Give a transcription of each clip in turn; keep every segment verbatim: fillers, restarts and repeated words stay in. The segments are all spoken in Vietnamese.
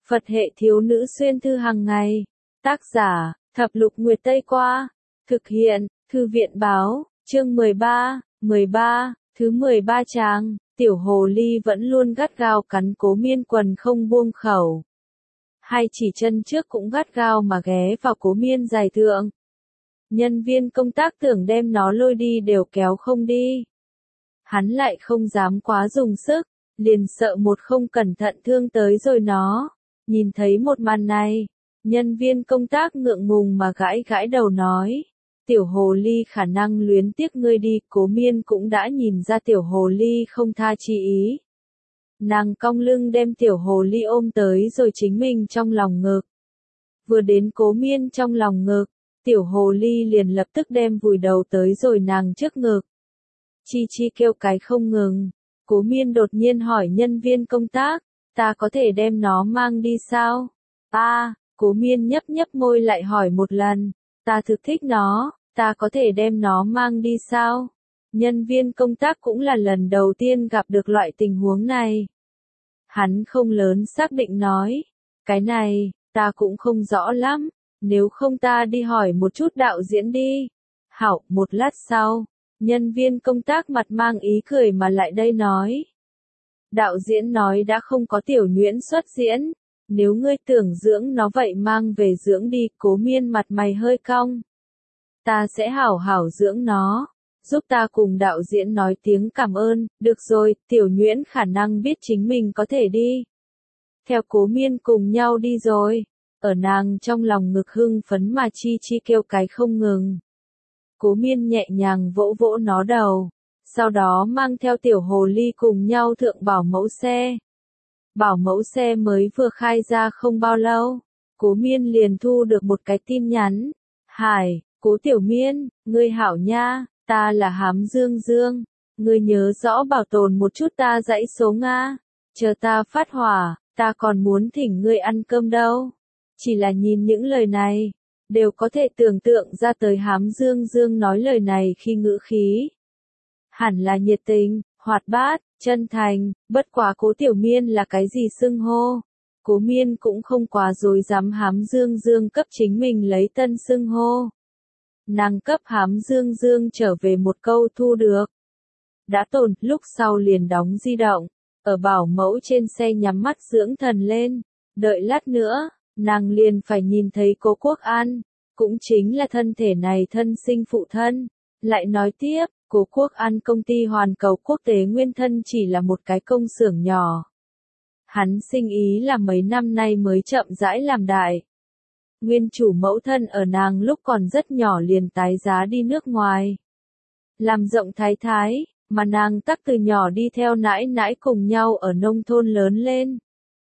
Phật hệ thiếu nữ xuyên thư hàng ngày. Tác giả, Thập Lục Nguyệt Tây Qua. Thực hiện, Thư viện Báo, chương mười ba, mười ba, thứ mười ba trang, tiểu hồ ly vẫn luôn gắt gao cắn Cố Miên quần không buông khẩu. Hai chỉ chân trước cũng gắt gao mà ghé vào Cố Miên dài thượng. Nhân viên công tác tưởng đem nó lôi đi đều kéo không đi. Hắn lại không dám quá dùng sức, liền sợ một không cẩn thận thương tới rồi nó. Nhìn thấy một màn này, nhân viên công tác ngượng ngùng mà gãi gãi đầu nói. Tiểu hồ ly khả năng luyến tiếc ngươi đi, Cố Miên cũng đã nhìn ra tiểu hồ ly không tha chi ý. Nàng cong lưng đem tiểu hồ ly ôm tới rồi chính mình trong lòng ngực. Vừa đến Cố Miên trong lòng ngực, tiểu hồ ly liền lập tức đem vùi đầu tới rồi nàng trước ngực. Chi chi kêu cái không ngừng. Cố Miên đột nhiên hỏi nhân viên công tác, ta có thể đem nó mang đi sao? A, à, Cố Miên nhấp nhấp môi lại hỏi một lần, ta thực thích nó, ta có thể đem nó mang đi sao? Nhân viên công tác cũng là lần đầu tiên gặp được loại tình huống này. Hắn không lớn xác định nói, cái này, ta cũng không rõ lắm, nếu không ta đi hỏi một chút đạo diễn đi. Hảo, một lát sau, nhân viên công tác mặt mang ý cười mà lại đây nói. Đạo diễn nói đã không có tiểu nhuyễn xuất diễn, nếu ngươi tưởng dưỡng nó vậy mang về dưỡng đi. Cố Miên mặt mày hơi cong. Ta sẽ hảo hảo dưỡng nó, giúp ta cùng đạo diễn nói tiếng cảm ơn. Được rồi, tiểu nhuyễn khả năng biết chính mình có thể đi. Theo Cố Miên cùng nhau đi rồi, ở nàng trong lòng ngực hưng phấn mà chi chi kêu cái không ngừng. Cố Miên nhẹ nhàng vỗ vỗ nó đầu, sau đó mang theo tiểu hồ ly cùng nhau thượng bảo mẫu xe. Bảo mẫu xe mới vừa khai ra không bao lâu, Cố Miên liền thu được một cái tin nhắn. Hải, Cố Tiểu Miên, ngươi hảo nha, ta là Hám Dương Dương, ngươi nhớ rõ bảo tồn một chút ta dãy số Nga, chờ ta phát hỏa, ta còn muốn thỉnh ngươi ăn cơm đâu. Chỉ là nhìn những lời này, đều có thể tưởng tượng ra tới Hám Dương Dương nói lời này khi ngữ khí. Hẳn là nhiệt tình, hoạt bát, chân thành, bất quá Cố Tiểu Miên là cái gì xưng hô. Cố Miên cũng không quá dối dám Hám Dương Dương cấp chính mình lấy tân xưng hô. Nàng cấp Hám Dương Dương trở về một câu thu được. Đã tồn, lúc sau liền đóng di động, ở bảo mẫu trên xe nhắm mắt dưỡng thần lên, đợi lát nữa, nàng liền phải nhìn thấy Cố Quốc An, cũng chính là thân thể này thân sinh phụ thân. Lại nói tiếp, Cố Quốc An công ty hoàn cầu quốc tế nguyên thân chỉ là một cái công xưởng nhỏ. Hắn sinh ý là mấy năm nay mới chậm rãi làm đại. Nguyên chủ mẫu thân ở nàng lúc còn rất nhỏ liền tái giá đi nước ngoài. Làm rộng thái thái, mà nàng tắc từ nhỏ đi theo nãi nãi cùng nhau ở nông thôn lớn lên.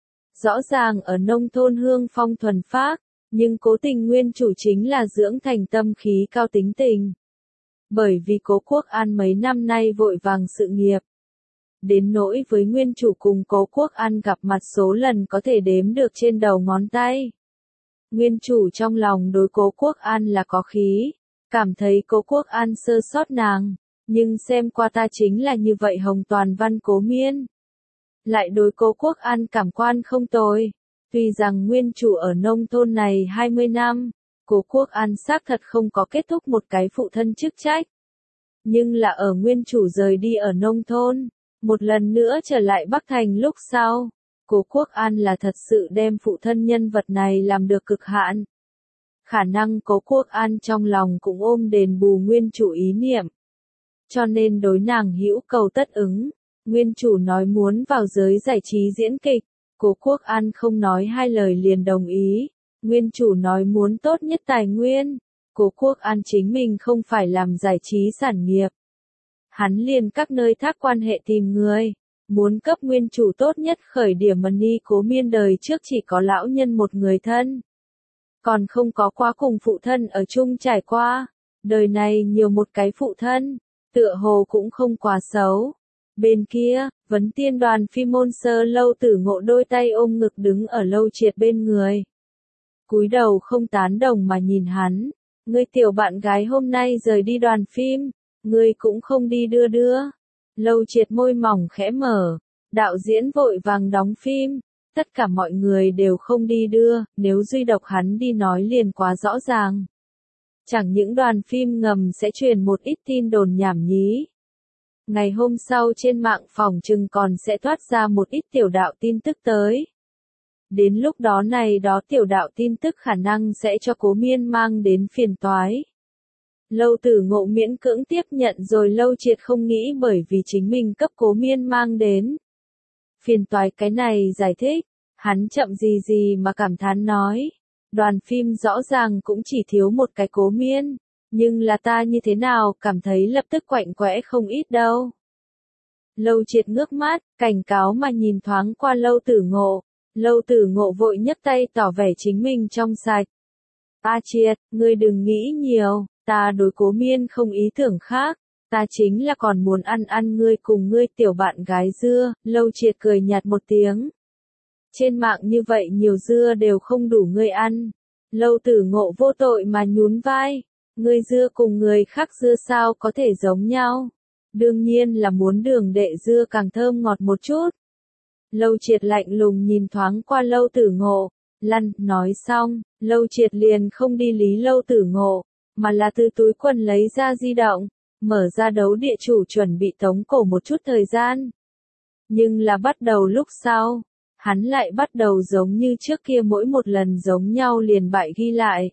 Rõ ràng ở nông thôn hương phong thuần phác, nhưng cố tình nguyên chủ chính là dưỡng thành tâm khí cao tính tình. Bởi vì Cố Quốc An mấy năm nay vội vàng sự nghiệp. Đến nỗi với nguyên chủ cùng Cố Quốc An gặp mặt số lần có thể đếm được trên đầu ngón tay. Nguyên chủ trong lòng đối Cố Quốc An là có khí, cảm thấy Cố Quốc An sơ sót nàng, nhưng xem qua ta chính là như vậy hồng toàn văn Cố Miên. Lại đối Cố Quốc An cảm quan không tồi, tuy rằng nguyên chủ ở nông thôn này hai mươi năm, Cố Quốc An xác thật không có kết thúc một cái phụ thân chức trách. Nhưng là ở nguyên chủ rời đi ở nông thôn, một lần nữa trở lại Bắc Thành lúc sau, Cố Quốc An là thật sự đem phụ thân nhân vật này làm được cực hạn. Khả năng Cố Quốc An trong lòng cũng ôm đền bù nguyên chủ ý niệm. Cho nên đối nàng hữu cầu tất ứng, nguyên chủ nói muốn vào giới giải trí diễn kịch, Cố Quốc An không nói hai lời liền đồng ý. Nguyên chủ nói muốn tốt nhất tài nguyên, Cố Quốc An chính mình không phải làm giải trí sản nghiệp. Hắn liền các nơi thác quan hệ tìm người, muốn cấp nguyên chủ tốt nhất khởi điểm money. Cố Miên đời trước chỉ có lão nhân một người thân, còn không có qua cùng phụ thân ở chung trải qua, đời này nhiều một cái phụ thân, tựa hồ cũng không quá xấu. Bên kia, Vấn Tiên đoàn phim môn sơ Lâu Tử Ngộ đôi tay ôm ngực đứng ở Lâu Triệt bên người. Cúi đầu không tán đồng mà nhìn hắn, ngươi tiểu bạn gái hôm nay rời đi đoàn phim, ngươi cũng không đi đưa đưa. Lâu Triệt môi mỏng khẽ mở, đạo diễn vội vàng đóng phim, Tất cả mọi người đều không đi đưa, nếu duy độc hắn đi nói liền quá rõ ràng. Chẳng những đoàn phim ngầm sẽ truyền một ít tin đồn nhảm nhí. Ngày hôm sau trên mạng phòng trừng còn sẽ thoát ra một ít tiểu đạo tin tức tới. Đến lúc đó này đó tiểu đạo tin tức khả năng sẽ cho Cố Miên mang đến phiền toái. Lâu Tử Ngộ miễn cưỡng tiếp nhận rồi Lâu Triệt không nghĩ bởi vì chính mình cấp Cố Miên mang đến. Phiền toái cái này giải thích, hắn chậm gì gì mà cảm thán nói. Đoàn phim rõ ràng cũng chỉ thiếu một cái Cố Miên, nhưng là ta như thế nào cảm thấy lập tức quạnh quẽ không ít đâu. Lâu Triệt ngước mắt, cảnh cáo mà nhìn thoáng qua Lâu Tử Ngộ. Lâu Tử Ngộ vội nhấc tay tỏ vẻ chính mình trong sạch. A Triệt, ngươi đừng nghĩ nhiều, ta đối Cố Miên không ý tưởng khác, ta chính là còn muốn ăn ăn ngươi cùng ngươi tiểu bạn gái dưa. Lâu Triệt cười nhạt một tiếng. Trên mạng như vậy nhiều dưa đều không đủ ngươi ăn. Lâu Tử Ngộ vô tội mà nhún vai. Ngươi dưa cùng người khác dưa sao có thể giống nhau? Đương nhiên là muốn đường đệ dưa càng thơm ngọt một chút. Lâu Triệt lạnh lùng nhìn thoáng qua Lâu Tử Ngộ. Lăn, nói xong, Lâu Triệt liền không đi lý Lâu Tử Ngộ, mà là từ túi quần lấy ra di động, mở ra đấu địa chủ chuẩn bị tống cổ một chút thời gian. Nhưng là bắt đầu lúc sau, hắn lại bắt đầu giống như trước kia mỗi một lần giống nhau liền bại ghi lại.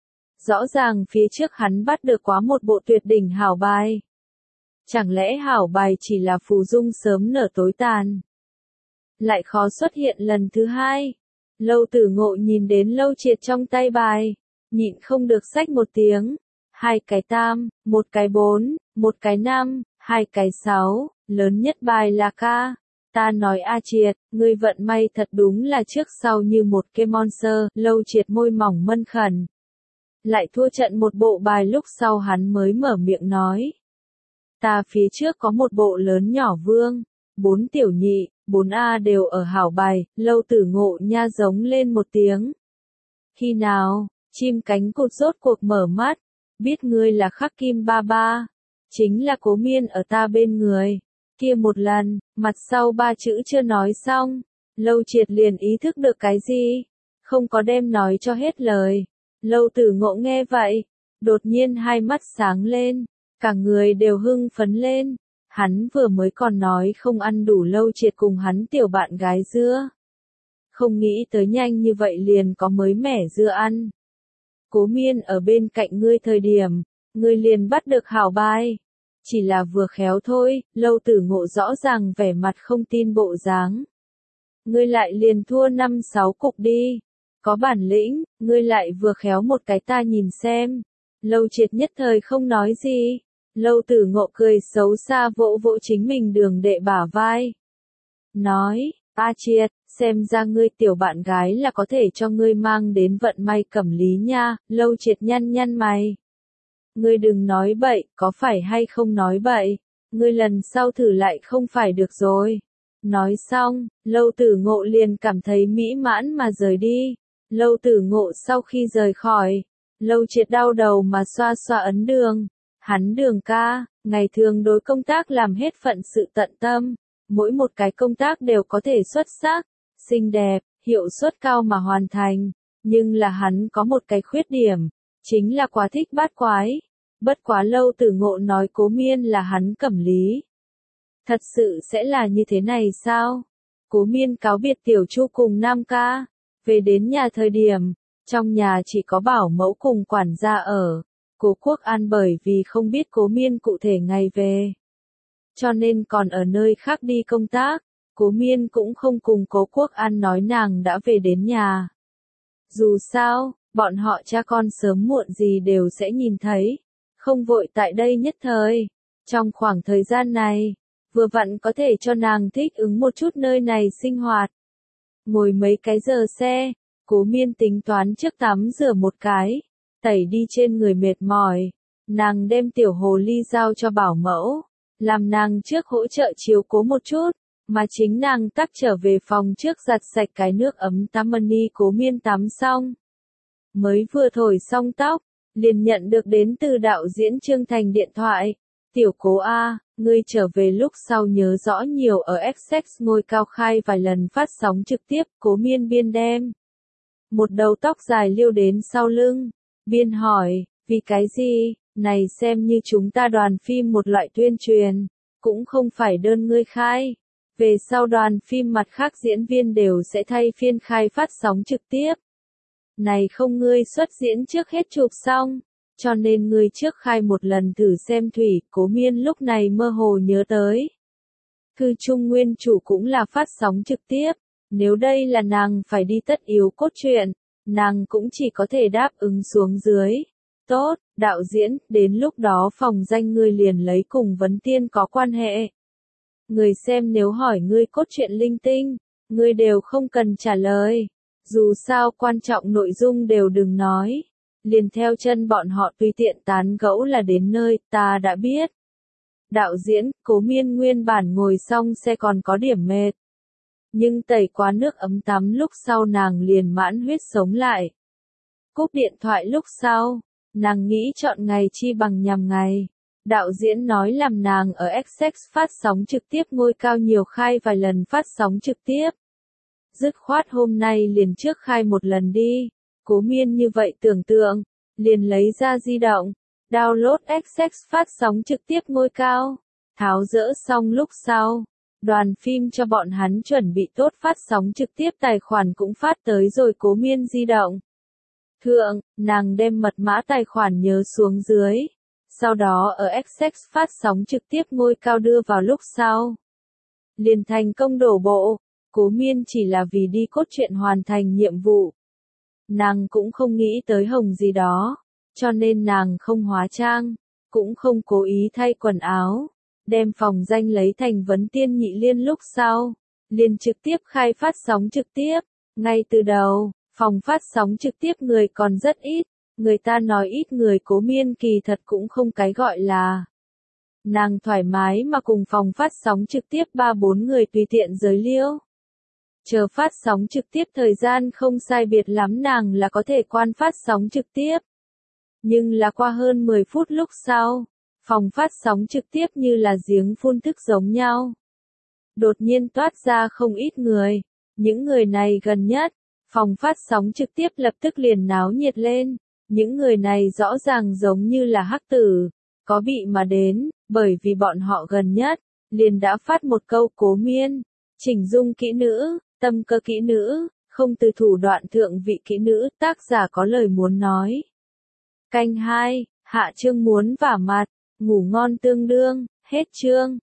Rõ ràng phía trước hắn bắt được quá một bộ tuyệt đỉnh hảo bài. Chẳng lẽ hảo bài chỉ là phù dung sớm nở tối tàn? Lại khó xuất hiện lần thứ hai. Lâu Tử Ngộ nhìn đến Lâu Triệt trong tay bài, nhịn không được xách một tiếng. Hai cái tam, một cái bốn, một cái năm, hai cái sáu, lớn nhất bài là ca. Ta nói A Triệt, ngươi vận may thật đúng là trước sau như một cái monster. Lâu Triệt môi mỏng mân khẩn. Lại thua trận một bộ bài lúc sau hắn mới mở miệng nói. Ta phía trước có một bộ lớn nhỏ vương, bốn tiểu nhị, bốn A đều ở hảo bài. Lâu Tử Ngộ nha giống lên một tiếng. Khi nào, chim cánh cụt rốt cuộc mở mắt, biết ngươi là Khắc Kim ba ba, chính là Cố Miên ở ta bên người. Kia một lần, mặt sau ba chữ chưa nói xong, Lâu Triệt liền ý thức được cái gì, không có đem nói cho hết lời. Lâu Tử Ngộ nghe vậy, đột nhiên hai mắt sáng lên, cả người đều hưng phấn lên. Hắn vừa mới còn nói không ăn đủ Lâu Triệt cùng hắn tiểu bạn gái dưa. Không nghĩ tới nhanh như vậy liền có mới mẻ dưa ăn. Cố Miên ở bên cạnh ngươi thời điểm, ngươi liền bắt được hảo bài. Chỉ là vừa khéo thôi. Lâu Tử Ngộ rõ ràng vẻ mặt không tin bộ dáng. Ngươi lại liền thua năm sáu cục đi. Có bản lĩnh, ngươi lại vừa khéo một cái ta nhìn xem. Lâu Triệt nhất thời không nói gì. Lâu Tử Ngộ cười xấu xa vỗ vỗ chính mình đường đệ bả vai. Nói, A Triệt, xem ra ngươi tiểu bạn gái là có thể cho ngươi mang đến vận may cẩm lý nha. Lâu Triệt nhăn nhăn mày. Ngươi đừng nói bậy, có phải hay không nói bậy? Ngươi lần sau thử lại không phải được rồi. Nói xong, Lâu Tử Ngộ liền cảm thấy mỹ mãn mà rời đi. Lâu Tử Ngộ sau khi rời khỏi, Lâu Triệt đau đầu mà xoa xoa ấn đường. Hắn Đường ca, ngày thường đối công tác làm hết phận sự tận tâm, mỗi một cái công tác đều có thể xuất sắc, xinh đẹp, hiệu suất cao mà hoàn thành, nhưng là hắn có một cái khuyết điểm, chính là quá thích bát quái. Bất quá Lâu Tử Ngộ nói Cố Miên là hắn cẩm lý. Thật sự sẽ là như thế này sao? Cố Miên cáo biệt Tiểu Chu cùng Nam ca, về đến nhà thời điểm, trong nhà chỉ có bảo mẫu cùng quản gia ở. Cố Quốc An bởi vì không biết Cố Miên cụ thể ngày về, cho nên còn ở nơi khác đi công tác. Cố Miên cũng không cùng Cố Quốc An nói nàng đã về đến nhà. Dù sao, bọn họ cha con sớm muộn gì đều sẽ nhìn thấy, không vội tại đây nhất thời. Trong khoảng thời gian này, vừa vặn có thể cho nàng thích ứng một chút nơi này sinh hoạt. Ngồi mấy cái giờ xe, Cố Miên tính toán trước tắm rửa một cái, tẩy đi trên người mệt mỏi. Nàng đem tiểu hồ ly giao cho bảo mẫu, làm nàng trước hỗ trợ chiếu cố một chút, mà chính nàng tắt trở về phòng trước giặt sạch cái nước ấm tắm mani. Cố Miên tắm xong, mới vừa thổi xong tóc, liền nhận được đến từ đạo diễn Trương Thành điện thoại. Tiểu Cố A, ngươi trở về lúc sau nhớ rõ nhiều ở Essex ngôi cao khai vài lần phát sóng trực tiếp, Cố Miên biên đem một đầu tóc dài liêu đến sau lưng, biên hỏi, vì cái gì, này xem như chúng ta đoàn phim một loại tuyên truyền, cũng không phải đơn ngươi khai. Về sau đoàn phim mặt khác diễn viên đều sẽ thay phiên khai phát sóng trực tiếp. Này không ngươi xuất diễn trước hết chụp xong, cho nên ngươi trước khai một lần thử xem thủy, Cố Miên lúc này mơ hồ nhớ tới. Cư Trung nguyên chủ cũng là phát sóng trực tiếp, nếu đây là nàng phải đi tất yếu cốt truyện, nàng cũng chỉ có thể đáp ứng xuống dưới. Tốt, đạo diễn, đến lúc đó phòng danh ngươi liền lấy cùng vấn tiên có quan hệ. Người xem nếu hỏi ngươi cốt truyện linh tinh, ngươi đều không cần trả lời. Dù sao quan trọng nội dung đều đừng nói. Liền theo chân bọn họ tùy tiện tán gẫu là đến nơi, ta đã biết. Đạo diễn, Cố Miên nguyên bản ngồi xong xe còn có điểm mệt. Nhưng tẩy quá nước ấm tắm lúc sau nàng liền mãn huyết sống lại. Cúp điện thoại lúc sau, nàng nghĩ chọn ngày chi bằng nhằm ngày. Đạo diễn nói làm nàng ở Essex phát sóng trực tiếp ngôi cao nhiều khai vài lần phát sóng trực tiếp. Dứt khoát hôm nay liền trước khai một lần đi. Cố Miên như vậy tưởng tượng, liền lấy ra di động, download Essex phát sóng trực tiếp ngôi cao, tháo dỡ xong lúc sau. Đoàn phim cho bọn hắn chuẩn bị tốt phát sóng trực tiếp tài khoản cũng phát tới rồi Cố Miên di động. Thượng, nàng đem mật mã tài khoản nhớ xuống dưới. Sau đó ở Essex phát sóng trực tiếp ngôi cao đưa vào lúc sau. Liền thành công đổ bộ, Cố Miên chỉ là vì đi cốt truyện hoàn thành nhiệm vụ. Nàng cũng không nghĩ tới hồng gì đó, cho nên nàng không hóa trang, cũng không cố ý thay quần áo, đem phòng danh lấy thành vấn tiên nhị liên lúc sau, liền trực tiếp khai phát sóng trực tiếp. Ngay từ đầu, phòng phát sóng trực tiếp người còn rất ít, người ta nói ít người Cố Miên kỳ thật cũng không cái gọi là. Nàng thoải mái mà cùng phòng phát sóng trực tiếp ba bốn người tùy tiện giới liêu. Chờ phát sóng trực tiếp thời gian không sai biệt lắm nàng là có thể quan phát sóng trực tiếp. Nhưng là qua hơn mười phút lúc sau, phòng phát sóng trực tiếp như là giếng phun thức giống nhau. Đột nhiên toát ra không ít người, những người này gần nhất, phòng phát sóng trực tiếp lập tức liền náo nhiệt lên. Những người này rõ ràng giống như là hắc tử, có bị mà đến, bởi vì bọn họ gần nhất, liền đã phát một câu Cố Miên, chỉnh dung kỹ nữ, tâm cơ kỹ nữ, không từ thủ đoạn thượng vị kỹ nữ, tác giả có lời muốn nói. Canh hai, hạ chương muốn vả mặt, ngủ ngon tương đương, hết chương.